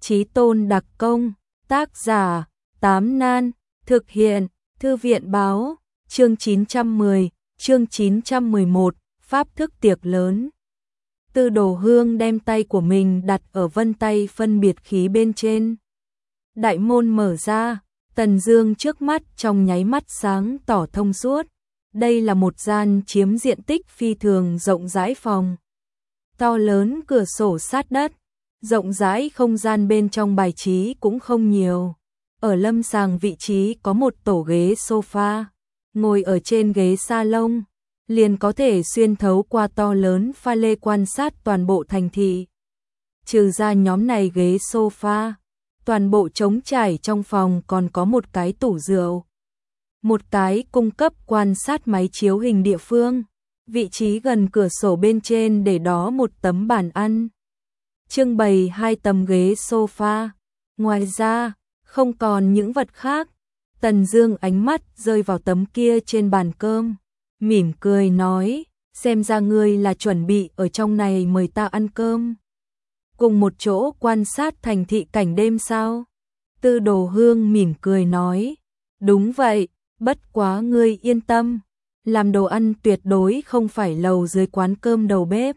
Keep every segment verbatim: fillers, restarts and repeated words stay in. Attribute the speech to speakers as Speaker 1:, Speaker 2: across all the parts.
Speaker 1: Chí tôn đặc công, tác giả, Tám Nan, thực hiện, Thư viện báo, chương chín trăm mười, chương chín trăm mười một, pháp thức tiệc lớn. Tư Đồ Hương đem tay của mình đặt ở vân tay phân biệt khí bên trên. Đại môn mở ra, Tần Dương trước mắt trong nháy mắt sáng tỏ thông suốt. Đây là một gian chiếm diện tích phi thường rộng rãi phòng. To lớn cửa sổ sát đất, rộng rãi không gian bên trong bài trí cũng không nhiều. Ở lâm sàng vị trí có một tổ ghế sofa, ngồi ở trên ghế salon, liền có thể xuyên thấu qua to lớn pha lê quan sát toàn bộ thành thị. Trừ ra nhóm này ghế sofa, toàn bộ trống trải trong phòng còn có một cái tủ rượu, một cái cung cấp quan sát máy chiếu hình địa phương, vị trí gần cửa sổ bên trên để đó một tấm bàn ăn, trưng bày hai tấm ghế sofa. Ngoài ra, không còn những vật khác. Tần Dương ánh mắt rơi vào tấm kia trên bàn cơm, mỉm cười nói, xem ra ngươi là chuẩn bị ở trong này mời ta ăn cơm, cùng một chỗ quan sát thành thị cảnh đêm sao? Tư Đồ Hương mỉm cười nói, đúng vậy, bất quá ngươi yên tâm, làm đồ ăn tuyệt đối không phải lầu dưới quán cơm đầu bếp.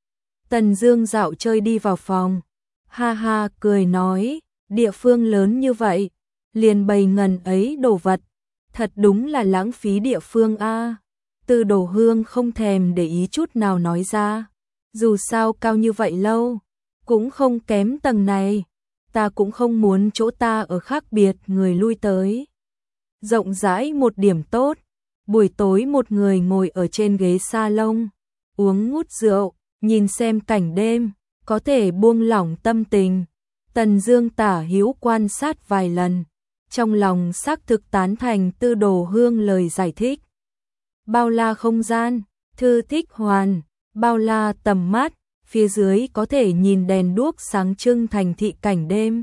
Speaker 1: Tần Dương dạo chơi đi vào phòng, ha ha cười nói, địa phương lớn như vậy, liền bày ngần ấy đồ vật, thật đúng là lãng phí địa phương a. Tư Đồ Hương không thèm để ý chút nào nói ra, dù sao cao như vậy lâu, cũng không kém tầng này, ta cũng không muốn chỗ ta ở khác biệt người lui tới. Rộng rãi một điểm tốt, buổi tối một người ngồi ở trên ghế salon, uống ngút rượu, nhìn xem cảnh đêm, có thể buông lỏng tâm tình. Tần Dương tả hữu quan sát vài lần, trong lòng xác thực tán thành Tư Đồ Hương lời giải thích. Bao la không gian, thư thích hoàn, bao la tầm mắt, phía dưới có thể nhìn đèn đuốc sáng trưng thành thị cảnh đêm.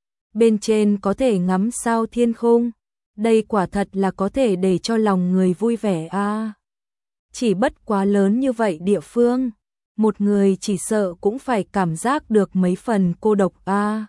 Speaker 1: Bên trên có thể ngắm sao thiên khung, đây quả thật là có thể để cho lòng người vui vẻ a. À. Chỉ bất quá lớn như vậy địa phương, một người chỉ sợ cũng phải cảm giác được mấy phần cô độc a. À.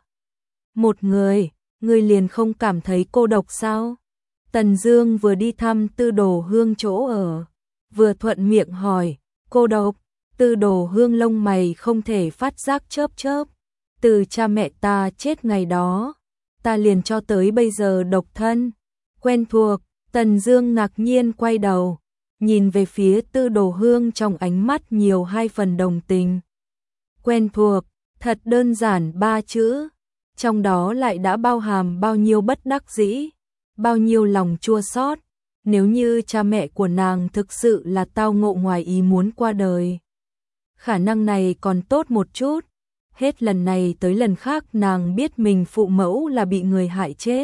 Speaker 1: Một người, người liền không cảm thấy cô độc sao? Tần Dương vừa đi thăm Tư Đồ Hương chỗ ở, vừa thuận miệng hỏi, cô độc? Tư Đồ Hương lông mày không thể phát giác chớp chớp, từ cha mẹ ta chết ngày đó, ta liền cho tới bây giờ độc thân, quen thuộc. Tần Dương ngạc nhiên quay đầu, nhìn về phía Tư Đồ Hương trong ánh mắt nhiều hai phần đồng tình. Quen thuộc, thật đơn giản ba chữ, trong đó lại đã bao hàm bao nhiêu bất đắc dĩ, bao nhiêu lòng chua xót. Nếu như cha mẹ của nàng thực sự là tao ngộ ngoài ý muốn qua đời, khả năng này còn tốt một chút, hết lần này tới lần khác nàng biết mình phụ mẫu là bị người hại chết.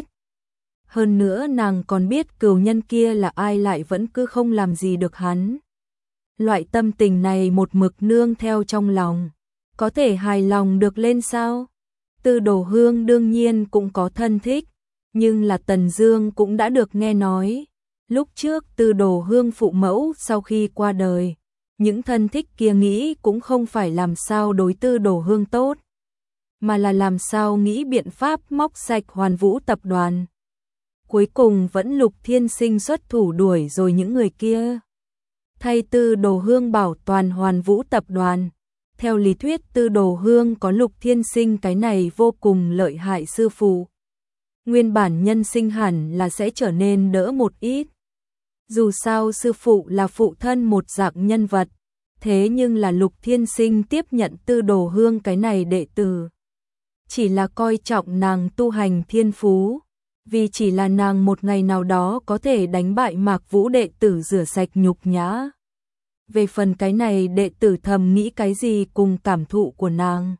Speaker 1: Hơn nữa nàng còn biết cừu nhân kia là ai lại vẫn cứ không làm gì được hắn. Loại tâm tình này một mực nương theo trong lòng, có thể hài lòng được lên sao? Tư Đồ Hương đương nhiên cũng có thân thích, nhưng là Tần Dương cũng đã được nghe nói, lúc trước Tư Đồ Hương phụ mẫu sau khi qua đời, những thân thích kia nghĩ cũng không phải làm sao đối Tư Đồ Hương tốt, mà là làm sao nghĩ biện pháp móc sạch Hoàn Vũ tập đoàn. Cuối cùng vẫn Lục Thiên Sinh xuất thủ đuổi rồi những người kia, thay Tư Đồ Hương bảo toàn Hoàn Vũ tập đoàn. Theo lý thuyết Tư Đồ Hương có Lục Thiên Sinh cái này vô cùng lợi hại sư phụ, nguyên bản nhân sinh hẳn là sẽ trở nên đỡ một ít. Dù sao sư phụ là phụ thân một dạng nhân vật, thế nhưng là Lục Thiên Sinh tiếp nhận Tư Đồ Hương cái này đệ tử, chỉ là coi trọng nàng tu hành thiên phú, vì chỉ là nàng một ngày nào đó có thể đánh bại Mạc Vũ đệ tử rửa sạch nhục nhã. Về phần cái này đệ tử thầm nghĩ cái gì cùng cảm thụ của nàng,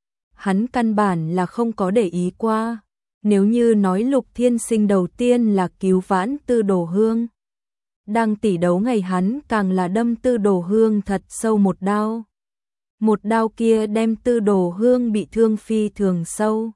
Speaker 1: hắn căn bản là không có để ý qua. Nếu như nói Lục Thiên Sinh đầu tiên là cứu vãn Tư Đồ Hương, đang tỷ đấu ngày hắn càng là đâm Tư Đồ Hương thật sâu một đao. Một đao kia đem Tư Đồ Hương bị thương phi thường sâu.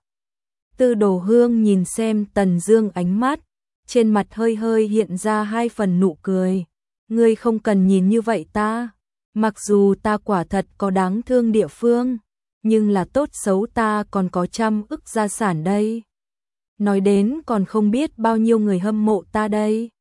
Speaker 1: Tư Đồ Hương nhìn xem Tần Dương ánh mắt, trên mặt hơi hơi hiện ra hai phần nụ cười. Ngươi không cần nhìn như vậy ta, mặc dù ta quả thật có đáng thương địa phương, nhưng là tốt xấu ta còn có trăm ức gia sản đây. Nói đến còn không biết bao nhiêu người hâm mộ ta đây.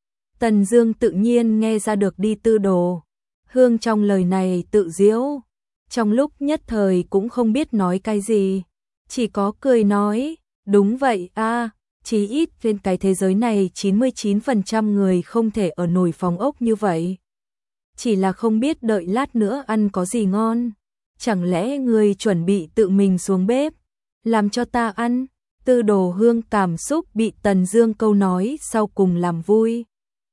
Speaker 1: Tần Dương tự nhiên nghe ra được đi Tư Đồ Hương trong lời này tự giễu, trong lúc nhất thời cũng không biết nói cái gì, chỉ có cười nói, đúng vậy a, chí ít trên cái thế giới này chín mươi chín phần trăm người không thể ở nổi phòng ốc như vậy. Chỉ là không biết đợi lát nữa ăn có gì ngon, chẳng lẽ người chuẩn bị tự mình xuống bếp, làm cho ta ăn? Tư Đồ Hương cảm xúc bị Tần Dương câu nói sau cùng làm vui.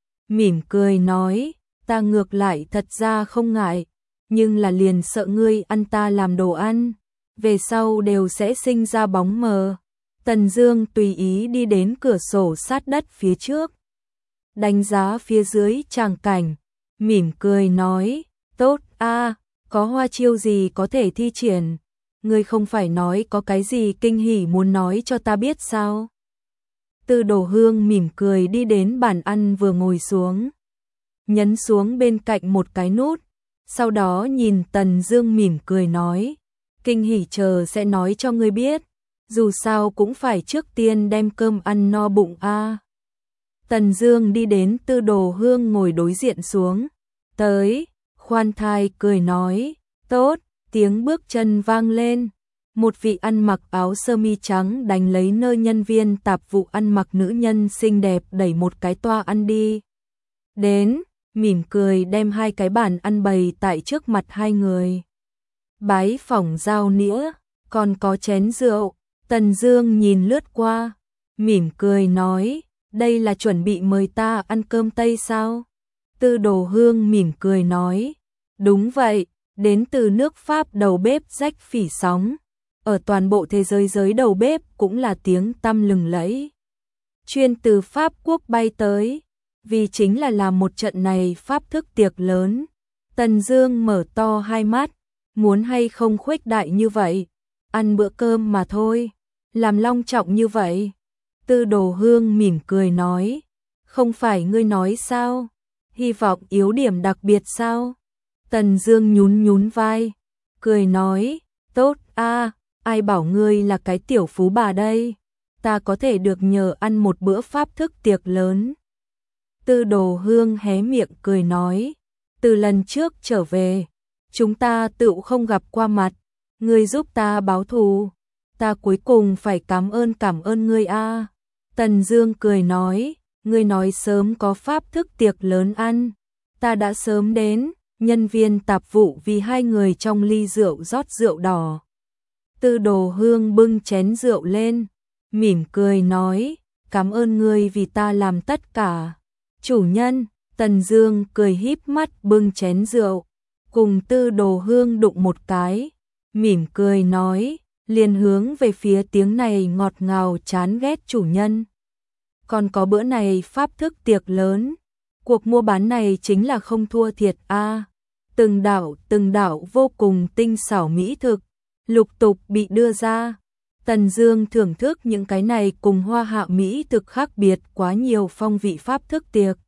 Speaker 1: Mỉm cười nói, ta ngược lại thật ra không ngại, nhưng là liền sợ ngươi ăn ta làm đồ ăn, về sau đều sẽ sinh ra bóng mờ. Tần Dương tùy ý đi đến cửa sổ sát đất phía trước, đánh giá phía dưới tràng cảnh, mỉm cười nói, tốt a, có hoa chiêu gì có thể thi triển, ngươi không phải nói có cái gì kinh hỉ muốn nói cho ta biết sao? Tư Đồ Hương mỉm cười đi đến bàn ăn vừa ngồi xuống, nhấn xuống bên cạnh một cái nút, sau đó nhìn Tần Dương mỉm cười nói, kinh hỉ chờ sẽ nói cho ngươi biết, dù sao cũng phải trước tiên đem cơm ăn no bụng a. Tần Dương đi đến Tư Đồ Hương ngồi đối diện xuống, tới, khoan thai cười nói, tốt, tiếng bước chân vang lên. Một vị ăn mặc áo sơ mi trắng đánh lấy nơi nhân viên tạp vụ ăn mặc nữ nhân xinh đẹp đẩy một cái toa ăn đi. Đến, mỉm cười đem hai cái bàn ăn bày tại trước mặt hai người. Bái phỏng dao nĩa, còn có chén rượu. Tần Dương nhìn lướt qua, mỉm cười nói, đây là chuẩn bị mời ta ăn cơm Tây sao? Tư Đồ Hương mỉm cười nói, đúng vậy, đến từ nước Pháp đầu bếp rách phỉ sóng. Ở toàn bộ thế giới giới đầu bếp cũng là tiếng tăm lừng lẫy. Chuyên từ Pháp quốc bay tới, vì chính là làm một trận này pháp thức tiệc lớn. Tần Dương mở to hai mắt, muốn hay không khuếch đại như vậy, ăn bữa cơm mà thôi, làm long trọng như vậy. Tư Đồ Hương mỉm cười nói, không phải ngươi nói sao, hy vọng yếu điểm đặc biệt sao? Tần Dương nhún nhún vai, cười nói, tốt a, ai bảo ngươi là cái tiểu phú bà đây, ta có thể được nhờ ăn một bữa pháp thức tiệc lớn. Tư Đồ Hương hé miệng cười nói, từ lần trước trở về, chúng ta tựu không gặp qua mặt, ngươi giúp ta báo thù, ta cuối cùng phải cảm ơn cảm ơn ngươi a. Tần Dương cười nói, ngươi nói sớm có pháp thức tiệc lớn ăn, ta đã sớm đến. Nhân viên tạp vụ vì hai người trong ly rượu rót rượu đỏ. Tư Đồ Hương bưng chén rượu lên, mỉm cười nói, cảm ơn ngươi vì ta làm tất cả. Chủ nhân, Tần Dương cười híp mắt bưng chén rượu, cùng Tư Đồ Hương đụng một cái, mỉm cười nói, liền hướng về phía tiếng này ngọt ngào chán ghét chủ nhân. Còn có bữa này pháp thức tiệc lớn, cuộc mua bán này chính là không thua thiệt a. À. Từng đạo, từng đạo vô cùng tinh xảo mỹ thực, lục tục bị đưa ra. Tần Dương thưởng thức những cái này cùng hoa hạ mỹ thực khác biệt quá nhiều phong vị pháp thức tiệc.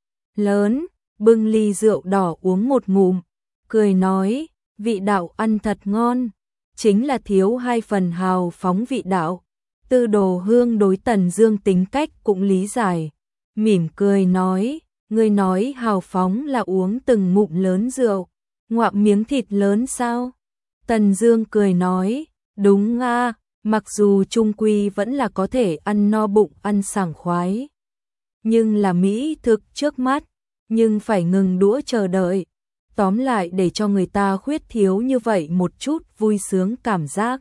Speaker 1: Lớn, bưng ly rượu đỏ uống một ngụm, cười nói, vị đạo ăn thật ngon, chính là thiếu hai phần hào phóng vị đạo. Tư Đồ Hương đối Tần Dương tính cách cũng lý giải, mỉm cười nói, ngươi nói hào phóng là uống từng ngụm lớn rượu, ngoạm miếng thịt lớn sao? Tần Dương cười nói, đúng a, mặc dù chung quy vẫn là có thể ăn no bụng ăn sảng khoái. Nhưng là mỹ thực trước mắt, nhưng phải ngừng đũa chờ đợi. Tóm lại để cho người ta khuyết thiếu như vậy một chút vui sướng cảm giác.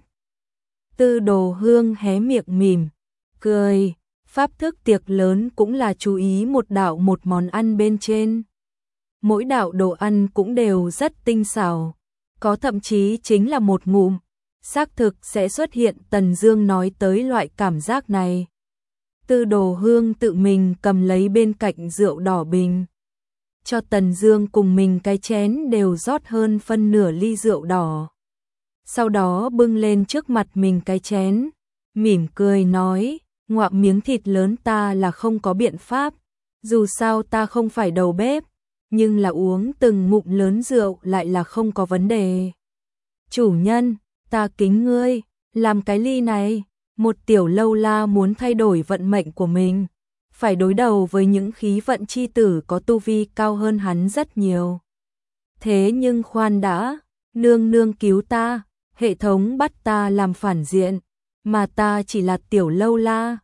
Speaker 1: Tư Đồ Hương hé miệng mỉm, cười. Pháp thức tiệc lớn cũng là chú ý một đạo một món ăn bên trên. Mỗi đạo đồ ăn cũng đều rất tinh xảo, có thậm chí chính là một ngụm, xác thực sẽ xuất hiện Tần Dương nói tới loại cảm giác này. Tư Đồ Hương tự mình cầm lấy bên cạnh rượu đỏ bình, cho Tần Dương cùng mình cái chén đều rót hơn phân nửa ly rượu đỏ. Sau đó bưng lên trước mặt mình cái chén, mỉm cười nói, ngoạm miếng thịt lớn ta là không có biện pháp, dù sao ta không phải đầu bếp, nhưng là uống từng ngụm lớn rượu lại là không có vấn đề. Chủ nhân, Ta kính ngươi, làm cái ly này, một tiểu lâu la muốn thay đổi vận mệnh của mình, phải đối đầu với những khí vận chi tử có tu vi cao hơn hắn rất nhiều. Thế nhưng khoan đã, nương nương cứu ta, hệ thống bắt ta làm phản diện, mà ta chỉ là tiểu lâu la,